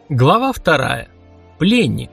Глава 2. Пленник.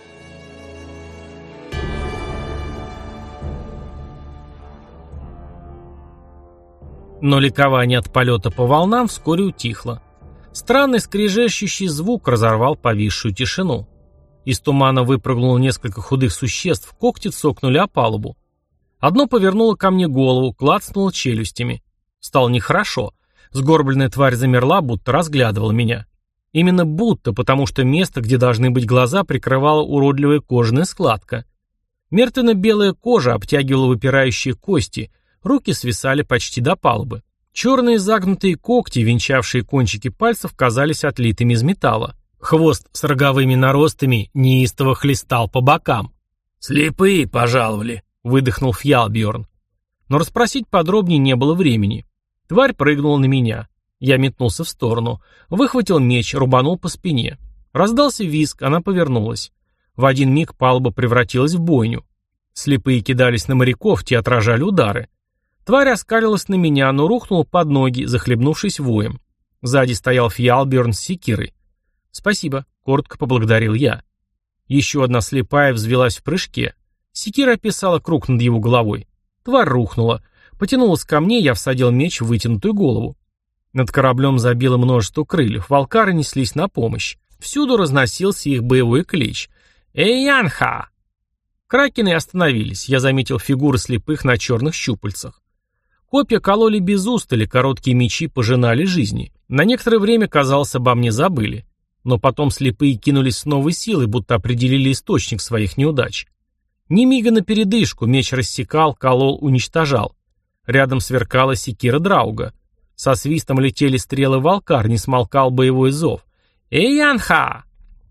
Но ликование от полета по волнам вскоре утихло. Странный скрежещущий звук разорвал повисшую тишину. Из тумана выпрыгнуло несколько худых существ, когти цокнули о палубу. Одно повернуло ко мне голову, клацнуло челюстями. Стало нехорошо. Сгорбленная тварь замерла, будто разглядывала меня. Именно будто, потому что место, где должны быть глаза, прикрывала уродливая кожаная складка. Мертвенно-белая кожа обтягивала выпирающие кости, руки свисали почти до палубы. Черные загнутые когти, венчавшие кончики пальцев, казались отлитыми из металла. Хвост с роговыми наростами неистово хлестал по бокам. «Слепые пожаловали», — выдохнул Фьялбьорн. Но расспросить подробнее не было времени. Тварь прыгнула на меня. Я метнулся в сторону, выхватил меч, рубанул по спине. Раздался визг, она повернулась. В один миг палуба превратилась в бойню. Слепые кидались на моряков, те отражали удары. Тварь оскалилась на меня, но рухнула под ноги, захлебнувшись воем. Сзади стоял Фьялбьорн с секирой. «Спасибо», — коротко поблагодарил я. Еще одна слепая взвелась в прыжке. Секира описала круг над его головой. Тварь рухнула. Потянулась ко мне, я всадил меч в вытянутую голову. Над кораблем забило множество крыльев, волкары неслись на помощь. Всюду разносился их боевой клич. «Эйянха!» Кракены остановились, я заметил фигуры слепых на черных щупальцах. Копья кололи без устали, короткие мечи пожинали жизни. На некоторое время, казалось, обо мне забыли. Но потом слепые кинулись с новой силой, будто определили источник своих неудач. Ни мига на передышку, меч рассекал, колол, уничтожал. Рядом сверкала секира Драуга. Со свистом летели стрелы волкар, не смолкал боевой зов. «Эйянха!»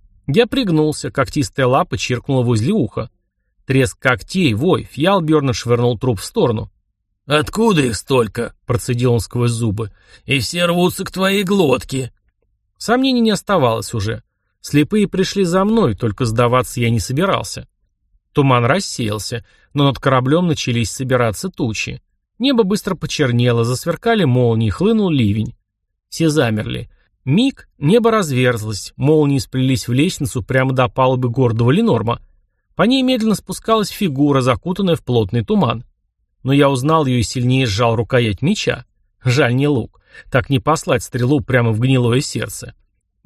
Я пригнулся, когтистая лапа чиркнула возле уха. Треск когтей, вой, Фьялбьорн швырнул труп в сторону. «Откуда их столько?» — процедил он сквозь зубы. «И все рвутся к твоей глотке». Сомнений не оставалось уже. Слепые пришли за мной, только сдаваться я не собирался. Туман рассеялся, но над кораблем начались собираться тучи. Небо быстро почернело, засверкали молнии, хлынул ливень. Все замерли. Миг, небо разверзлось, молнии сплелись в лестницу прямо до палубы гордого Ленорма. По ней медленно спускалась фигура, закутанная в плотный туман. Но я узнал ее и сильнее сжал рукоять меча. Жаль, не лук. Так не послать стрелу прямо в гнилое сердце.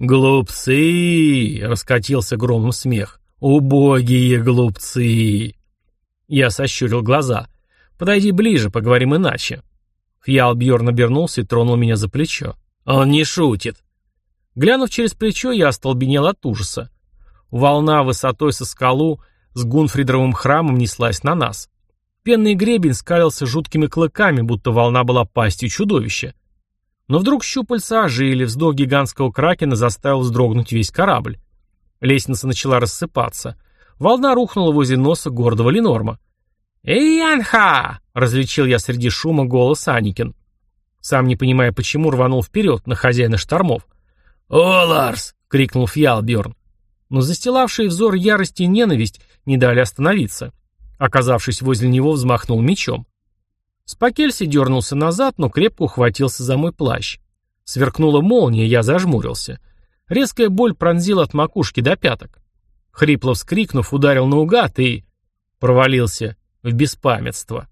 «Глупцы!» — раскатился громом смех. «Убогие глупцы!» Я сощурил глаза. «Подойди ближе, поговорим иначе». Фьялбьорн обернулся и тронул меня за плечо. «Он не шутит». Глянув через плечо, я остолбенел от ужаса. Волна высотой со скалу с Гунфридровым храмом неслась на нас. Пенный гребень скалился жуткими клыками, будто волна была пастью чудовища. Но вдруг щупальца ожили, вздох гигантского кракена заставил вздрогнуть весь корабль. Лестница начала рассыпаться. Волна рухнула возле носа гордого Ленорма. «Эйянха!» — различил я среди шума голос Аникин. Сам не понимая почему, рванул вперед на хозяина штормов. «Оларс!» — крикнул Фьялбьорн. Но застилавшие взор ярости и ненависть не дали остановиться. Оказавшись возле него, взмахнул мечом. Спакельси дернулся назад, но крепко ухватился за мой плащ. Сверкнула молния, я зажмурился. Резкая боль пронзила от макушки до пяток. Хрипло вскрикнув, ударил наугад и... провалился в беспамятство.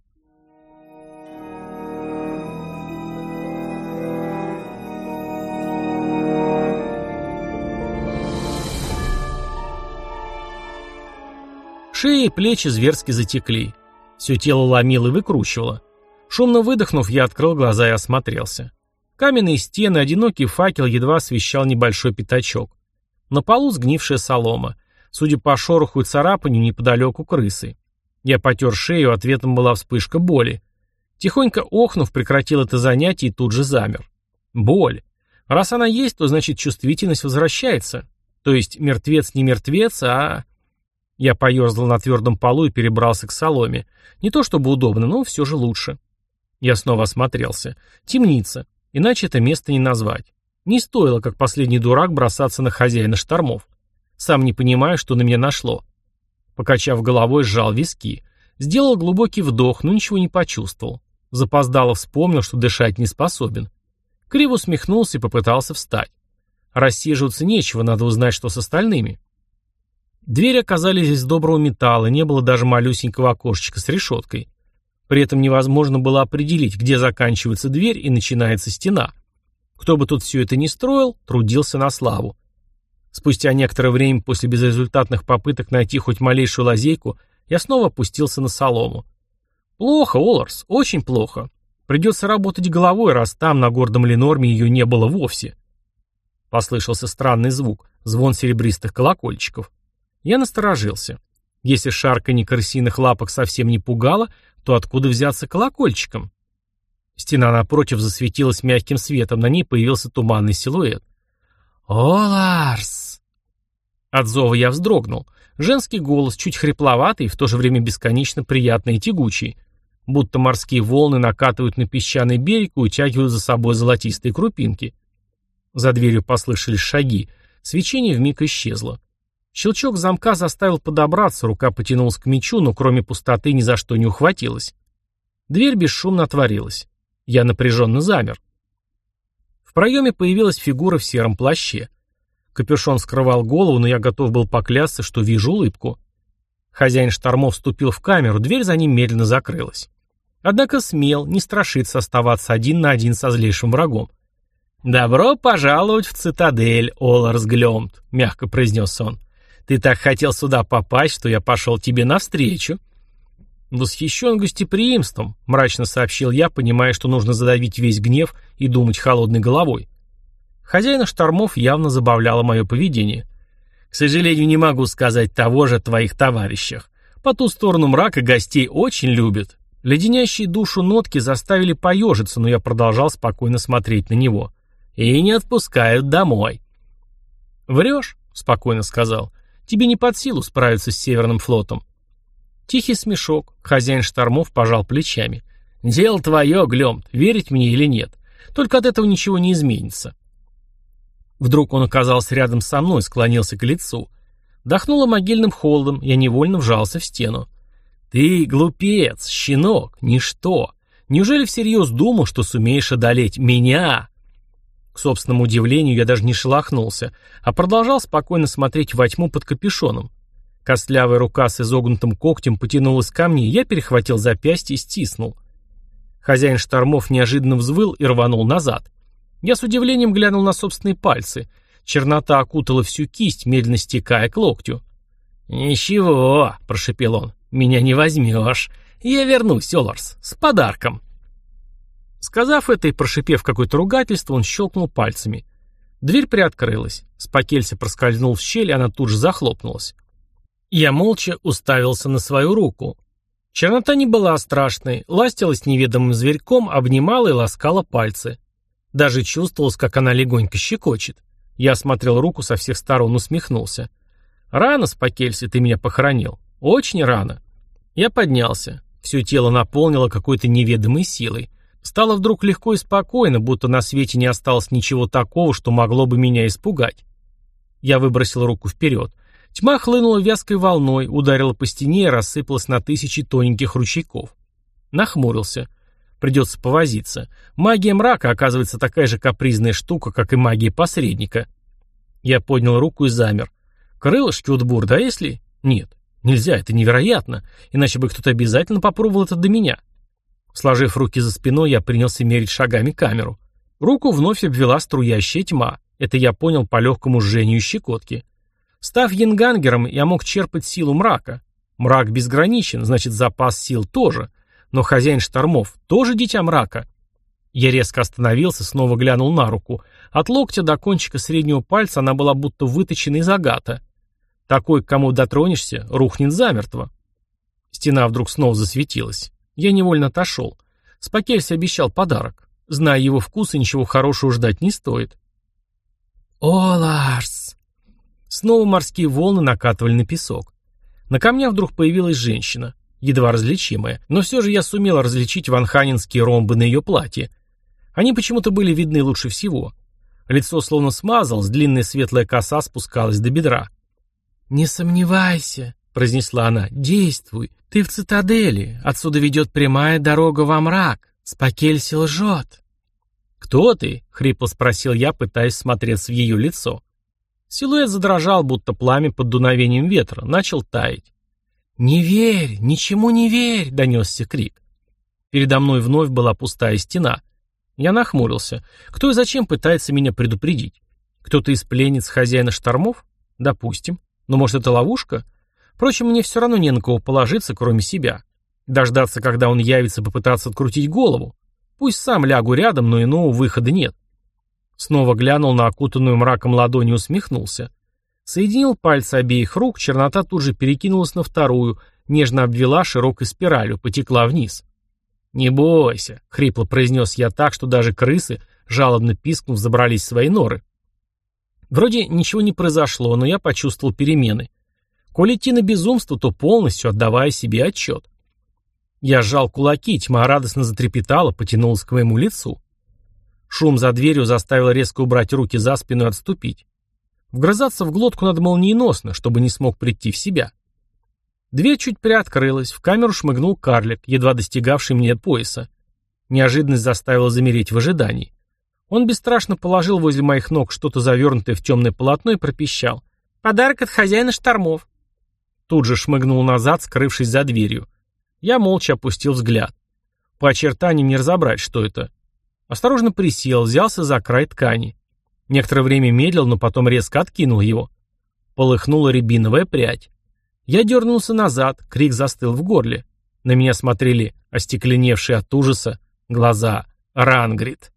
Шея и плечи зверски затекли. Все тело ломило и выкручивало. Шумно выдохнув, я открыл глаза и осмотрелся. Каменные стены, одинокий факел едва освещал небольшой пятачок. На полу сгнившая солома. Судя по шороху и царапанью, неподалеку крысы. Я потер шею, ответом была вспышка боли. Тихонько охнув, прекратил это занятие и тут же замер. Боль. Раз она есть, то значит чувствительность возвращается. То есть мертвец не мертвец, а... Я поерзал на твердом полу и перебрался к соломе. Не то чтобы удобно, но все же лучше. Я снова осмотрелся. Темница. Иначе это место не назвать. Не стоило, как последний дурак, бросаться на хозяина штормов. Сам не понимаю, что на меня нашло. Покачав головой, сжал виски. Сделал глубокий вдох, но ничего не почувствовал. Запоздало вспомнил, что дышать не способен. Криво усмехнулся и попытался встать. Рассиживаться нечего, надо узнать, что с остальными. Двери оказались из доброго металла, не было даже малюсенького окошечка с решеткой. При этом невозможно было определить, где заканчивается дверь и начинается стена. Кто бы тут все это ни строил, трудился на славу. Спустя некоторое время после безрезультатных попыток найти хоть малейшую лазейку, я снова опустился на солому. Плохо, Оларс, очень плохо. Придется работать головой, раз там, на гордом Ленорме, ее не было вовсе. Послышался странный звук, звон серебристых колокольчиков. Я насторожился. Если шарканье крысиных лапок совсем не пугало, то откуда взяться колокольчиком? Стена напротив засветилась мягким светом, на ней появился туманный силуэт. «Оларс!» От зова я вздрогнул. Женский голос, чуть хрипловатый и в то же время бесконечно приятный и тягучий. Будто морские волны накатывают на песчаный берег и утягивают за собой золотистые крупинки. За дверью послышались шаги. Свечение вмиг исчезло. Щелчок замка заставил подобраться, рука потянулась к мечу, но кроме пустоты ни за что не ухватилась. Дверь бесшумно отворилась. Я напряженно замер. В проеме появилась фигура в сером плаще. Капюшон скрывал голову, но я готов был поклясться, что вижу улыбку. Хозяин штормов вступил в камеру, дверь за ним медленно закрылась. Однако смел, не страшится оставаться один на один со злейшим врагом. «Добро пожаловать в цитадель, Оларс Глёмт», — мягко произнес он. «Ты так хотел сюда попасть, что я пошел тебе навстречу». «Восхищен гостеприимством», — мрачно сообщил я, понимая, что нужно задавить весь гнев и думать холодной головой. Хозяина штормов явно забавляло мое поведение. «К сожалению, не могу сказать того же о твоих товарищах. По ту сторону мрака гостей очень любят». Леденящие душу нотки заставили поежиться, но я продолжал спокойно смотреть на него. «И не отпускают домой». «Врешь?» — спокойно сказал. «Тебе не под силу справиться с Северным флотом». Тихий смешок. Хозяин штормов пожал плечами. «Дело твое, Глёмт, верить мне или нет. Только от этого ничего не изменится». Вдруг он оказался рядом со мной, склонился к лицу. Дохнуло могильным холодом, я невольно вжался в стену. «Ты глупец, щенок, ничто. Неужели всерьез думал, что сумеешь одолеть меня?» К собственному удивлению, я даже не шелохнулся, а продолжал спокойно смотреть во тьму под капюшоном. Костлявая рука с изогнутым когтем потянулась ко мне, я перехватил запястье и стиснул. Хозяин штормов неожиданно взвыл и рванул назад. Я с удивлением глянул на собственные пальцы. Чернота окутала всю кисть, медленно стекая к локтю. «Ничего», — прошепел он, — «меня не возьмешь. Я вернусь, Оларс, с подарком». Сказав это и прошипев какое-то ругательство, он щелкнул пальцами. Дверь приоткрылась. Спакелься проскользнул в щель, и она тут же захлопнулась. Я молча уставился на свою руку. Чернота не была страшной, ластилась неведомым зверьком, обнимала и ласкала пальцы. Даже чувствовалось, как она легонько щекочет. Я осмотрел руку со всех сторон, усмехнулся. «Рано, Спакелься, ты меня похоронил. Очень рано». Я поднялся. Все тело наполнило какой-то неведомой силой. Стало вдруг легко и спокойно, будто на свете не осталось ничего такого, что могло бы меня испугать. Я выбросил руку вперед. Тьма хлынула вязкой волной, ударила по стене и рассыпалась на тысячи тоненьких ручейков. Нахмурился. Придется повозиться. Магия мрака, оказывается, такая же капризная штука, как и магия посредника. Я поднял руку и замер. Крылышки, Утбур, да если? Нет, нельзя, это невероятно. Иначе бы кто-то обязательно попробовал это до меня. Сложив руки за спиной, я принялся мерить шагами камеру. Руку вновь обвела струящая тьма. Это я понял по легкому жжению щекотки. Став янгангером, я мог черпать силу мрака. Мрак безграничен, значит, запас сил тоже. Но хозяин штормов тоже дитя мрака. Я резко остановился, снова глянул на руку. От локтя до кончика среднего пальца она была будто выточена из агата. Такой, к кому дотронешься, рухнет замертво. Стена вдруг снова засветилась. Я невольно отошел. Спакельс обещал подарок. Зная его вкус, и ничего хорошего ждать не стоит. «Оларс!» Снова морские волны накатывали на песок. На камнях вдруг появилась женщина. Едва различимая. Но все же я сумел различить ванханинские ромбы на ее платье. Они почему-то были видны лучше всего. Лицо словно смазалось, длинная светлая коса спускалась до бедра. «Не сомневайся», — произнесла она, — «действуй. Ты в цитадели. Отсюда ведет прямая дорога во мрак. Спакельси лжет». «Кто ты?» — хрипло спросил я, пытаясь смотреться в ее лицо. Силуэт задрожал, будто пламя под дуновением ветра, начал таять. «Не верь, ничему не верь!» — донесся крик. Передо мной вновь была пустая стена. Я нахмурился. Кто и зачем пытается меня предупредить? Кто-то из пленниц хозяина штормов? Допустим. Но может это ловушка? Впрочем, мне все равно не на кого положиться, кроме себя. Дождаться, когда он явится, попытаться открутить голову. Пусть сам лягу рядом, но иного выхода нет. Снова глянул на окутанную мраком ладонь и усмехнулся. Соединил пальцы обеих рук, чернота тут же перекинулась на вторую, нежно обвела широкой спиралью, потекла вниз. «Не бойся», — хрипло произнес я так, что даже крысы, жалобно пискнув, забрались в свои норы. Вроде ничего не произошло, но я почувствовал перемены. Коль идти на безумство, то полностью отдавая себе отчет. Я сжал кулаки, тьма радостно затрепетала, потянулась к моему лицу. Шум за дверью заставил резко убрать руки за спину и отступить. Вгрызаться в глотку надо молниеносно, чтобы не смог прийти в себя. Дверь чуть приоткрылась, в камеру шмыгнул карлик, едва достигавший мне пояса. Неожиданность заставила замереть в ожидании. Он бесстрашно положил возле моих ног что-то завернутое в темное полотно и пропищал. «Подарок от хозяина штормов». Тут же шмыгнул назад, скрывшись за дверью. Я молча опустил взгляд. По очертаниям не разобрать, что это. Осторожно присел, взялся за край ткани. Некоторое время медлил, но потом резко откинул его. Полыхнула рябиновая прядь. Я дернулся назад, крик застыл в горле. На меня смотрели остекленевшие от ужаса глаза Рангрид.